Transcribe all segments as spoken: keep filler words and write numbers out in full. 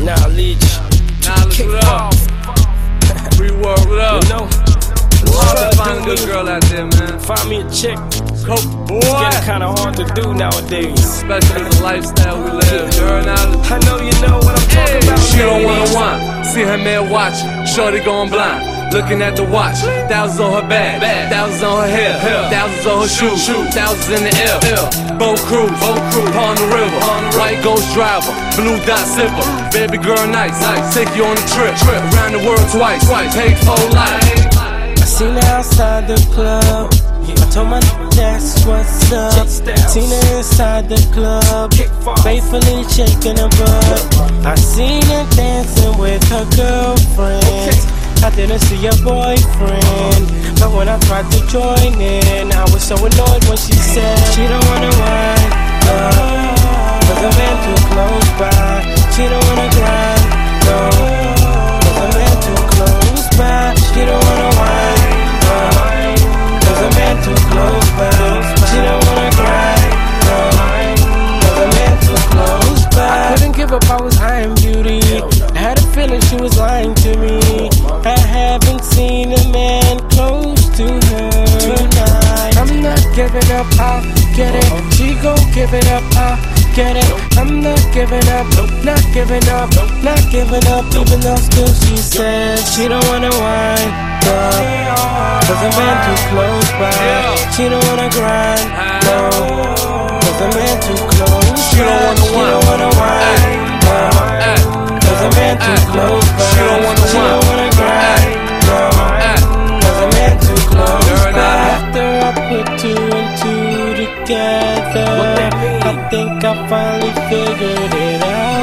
Knowledge. Knowledge, what up? Free world, what up? You know, Hard to find a good girl out there, man. find me a chick. Coke, boy. It's getting kinda hard to do nowadays. Especially the lifestyle we live. Girl, knowledge. I know you know what I'm talking Hey, about. she don't ladies. wanna whine. See her man watching. Shorty going blind. Looking at the watch, thousands on her bag, thousands on her hair, thousands on her shoes, thousands in the air. Boat cruise, upon the river, white ghost driver, blue dot sipper. Baby girl nice, take you on a trip, around the world twice, take whole life. I seen her outside the club. I told my n***a that's what's up. Seen her inside the club, faithfully shaking her butt. I seen her dancing with her girlfriend. I didn't see your boyfriend, but when I tried to join in, I was so annoyed when she said she don't wanna wind up, cause a man too close by. She don't wanna grind, no, cause a man too close by. She don't wanna wind up, cause a man too close by. She don't wanna grind, no, cause a man too close by. I couldn't give up, I was high in beauty. I had a feeling she was lying to me. I haven't seen a man close to her tonight. I'm not giving up, I'll get it. She gon' give it up, I'll get it. I'm not giving up, not giving up, not giving up. Even though still she said she don't wanna wind up, cause a man too close by. She don't wanna grind, no, cause a man too close by. She don't wanna wind up, cause a man too close by. She don't wanna grind, no, cause a man too close by. After I put two and two together, I think I finally figured it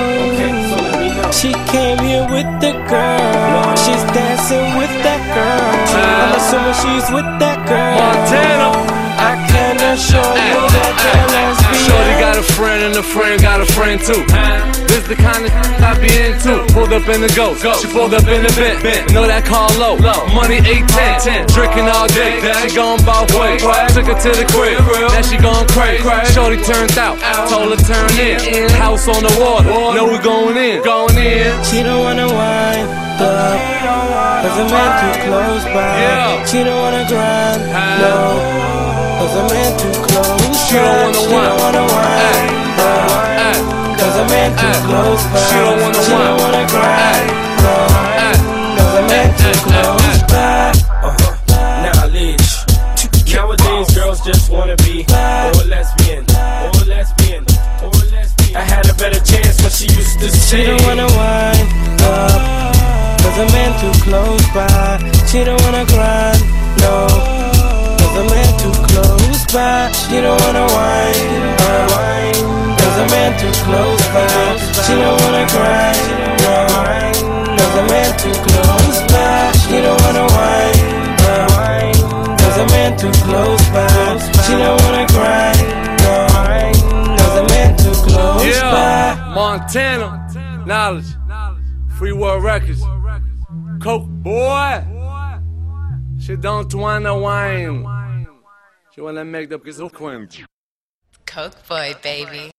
out. She came here with the girl, she's dancing with that girl. I'm assuming she's with that girl. Montana. I can assure you that they're lesbian. Shorty got a friend and a friend got a friend too. This the kind of I be into. Pulled up in the ghost, she pulled up in the Benz. Know that car low, money eight ten. Drinking all day, she gone both ways. Took her to the crib, now she gone crazy. Shorty turned out, told her turn in. House on the water, know we going in, going in. She don't wanna wind up, cause a man too close by. She don't wanna grind, no, cause a man too close. She don't wanna wind up, cause a man too close by. She don't wanna She don't wanna grind, no, cause a man too close by. Knowledge. Nowadays girls just wanna be or lesbian, or lesbian, or lesbian. I had a better chance when she used to say she don't wanna wind up, cause a man too close by. She don't wanna grind, no, cause a man too close by. She don't wanna wind up, cause a man too close by. She don't wanna grind, no, cause a man too close by. She don't wanna wind up, cause a man too close by. She don't wanna grind, no, cause a man too close yeah. by. Montana, knowledge, Free World Records, Coke boy. She don't wanna wine. She wanna make the piece of queen. Coke boy, baby.